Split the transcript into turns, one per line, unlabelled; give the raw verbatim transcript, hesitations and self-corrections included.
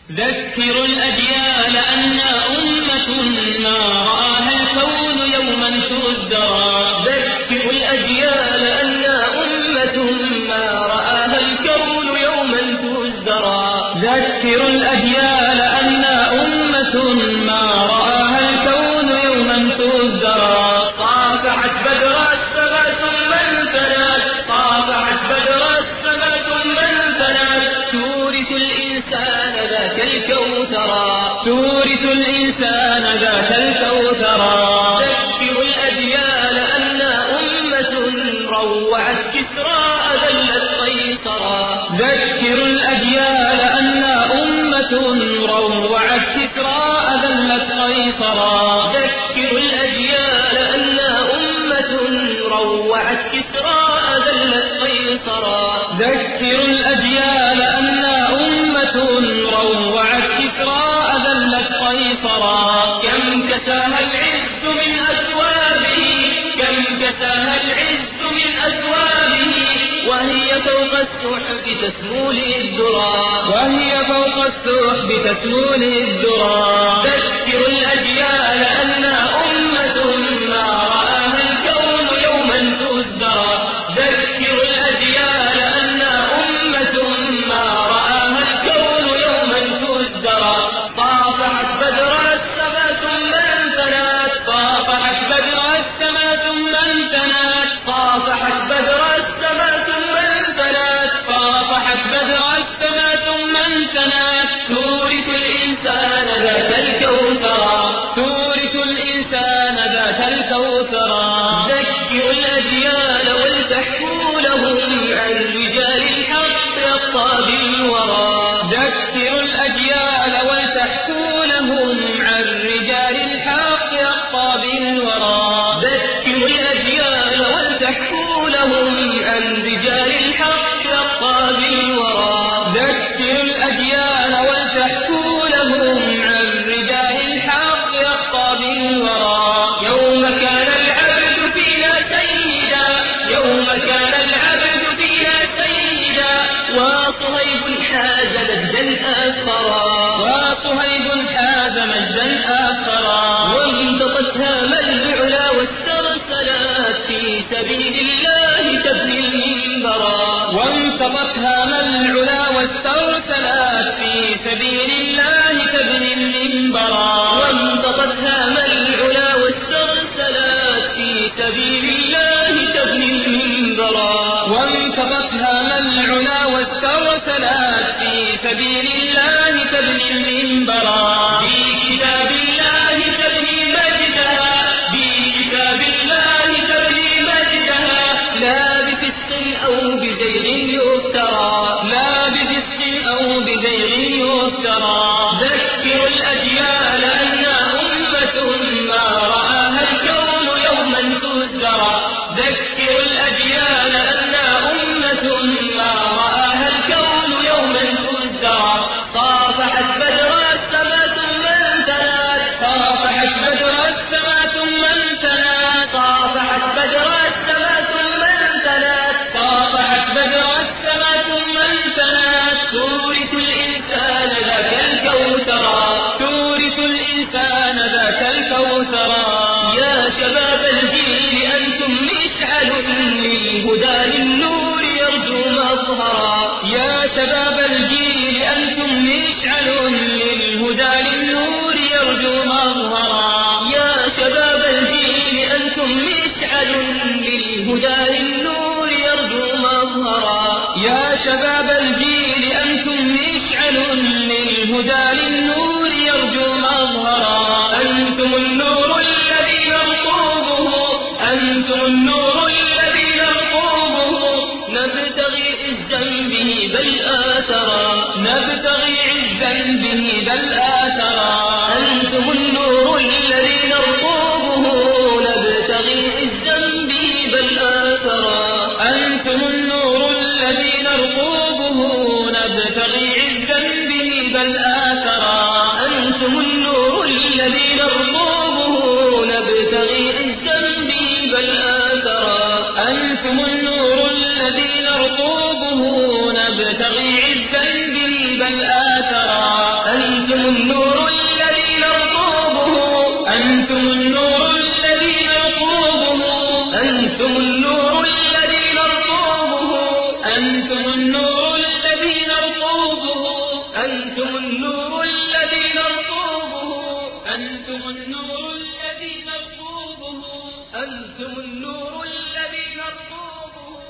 ذكر الأجيال أنا أمة ما رآها الكون يوما تزدرى ذكر الأجيال أنا أمة ما رآها الكون يوما تزدرى ذكر الأجيال أنا أمة ما رآها الكون يوما تزدرى طافحت بدر السماء ثم انثنت طافحت بدر السماء ثم انثنت تورث الإنسان ذاك الكوثرى تورث الإنسان ذاك الكوثرى ذكر الأجيال أنا أمة روعت كسرى أذلت قيصرا ذكر الأجيال أنا أمة روعت كسرى أذلت قيصرا ذكر الأجيال أنا أمة روعت كسرى أذلت قيصرا ذكر الأجيال أنا أمة روعت كسرى أذلت قيصرا كم كساها العز من أثوابه كم كساها العز من أثوابه وهي فوق السحب تسمو للذرى وهي فوق السحب تسمو للذرى ذكر الأجيال أنا أمة ما رآها الكون يوما تزدرى ذكر الأجيال أنا أمة ما رآها الكون يوما تزدرى طافحت بدر السماء ثم انثنت طافحت بدر السماء ثم انثنت طافحت بدر السماء ثم انثنت طافحت بدر السماء ثم انثنت تورث الإنسان ذات الكوثرى تورث الإنسان ذات الكوثرى ذكر الأجيال ولتحكوا لهم عن رجال الحق يطاب الورى ذكر الأجيال ولتحكوا لهم عن رجال الحق يطاب الورى ذكر الأجيال ولتحكوا لهم عن رجال الحق يطاب الورى ذكر الأجيال ولتحكوا لهم عن رجال الحق يطاب الورى يوم كان العبد فينا سيدا يوم كان العبد فينا سيدا وصهيب حاز مجدا آخرا وصهيب حاز مجدا آخرا وانتطت هام العلا واسترسلت في سبيل الله تبني المنبرا وانتطت هام العلا واسترسلت في سبيل الله تبني المنبرا وانتطت هام العلا واسترسلت في سبيل الله تبني المنبرا وانتطت هام العلا واسترسلت في سبيل الله تبني المنبرا بكتاب الله تبني مجدها بكتاب الله تبني مجدها لا بفسق أو بزيغ يفترى لا بفسق أو بزيغ يفترى ذكر الأجيال أنا أمة ما رآها الكون يوما تزدرى ذكر الأجيال أنا أمة ما رآها الكون يوما تزدرى طافحت بدر السماء ثم انثنت طافحت بدر السماء ثم انثنت طافحت بدر السماء ثم انثنت طافحت بدر السماء ثم انثنت تورث الإنسان ذاك الكوثرى تورث الإنسان ذاك الكوثرى يا شباب الجيل أنتم مشعل للهدى للنور يرجو مظهرا يا شباب الجيل أنتم مشعل للهدى للنور يرجو مظهرا يا شباب الجيل أنتم مشعل للهدى للنور يرجو مظهرا يا شباب الجيل أنتم مشعل للهدى للنور يرجو مظهرا أنتم النور الذي نرقوبه أنتم النور الذي نرقوبه نبتغي عزا به بل آثرا نبتغي عزا به بل آثرا أنتم النور الذي نرقوبه نبتغي عزا به بل آثرا أنتم النور الذي نرقوبه نبتغي عزا به بل آثرا أنتم النور الذي نرقوبه نبتغي عزا به بل آثرا أنتم النور الذي نرقوبه نبتغي عزا به بل آثرا أنتم النور الذي نرقوبه
أنتم النور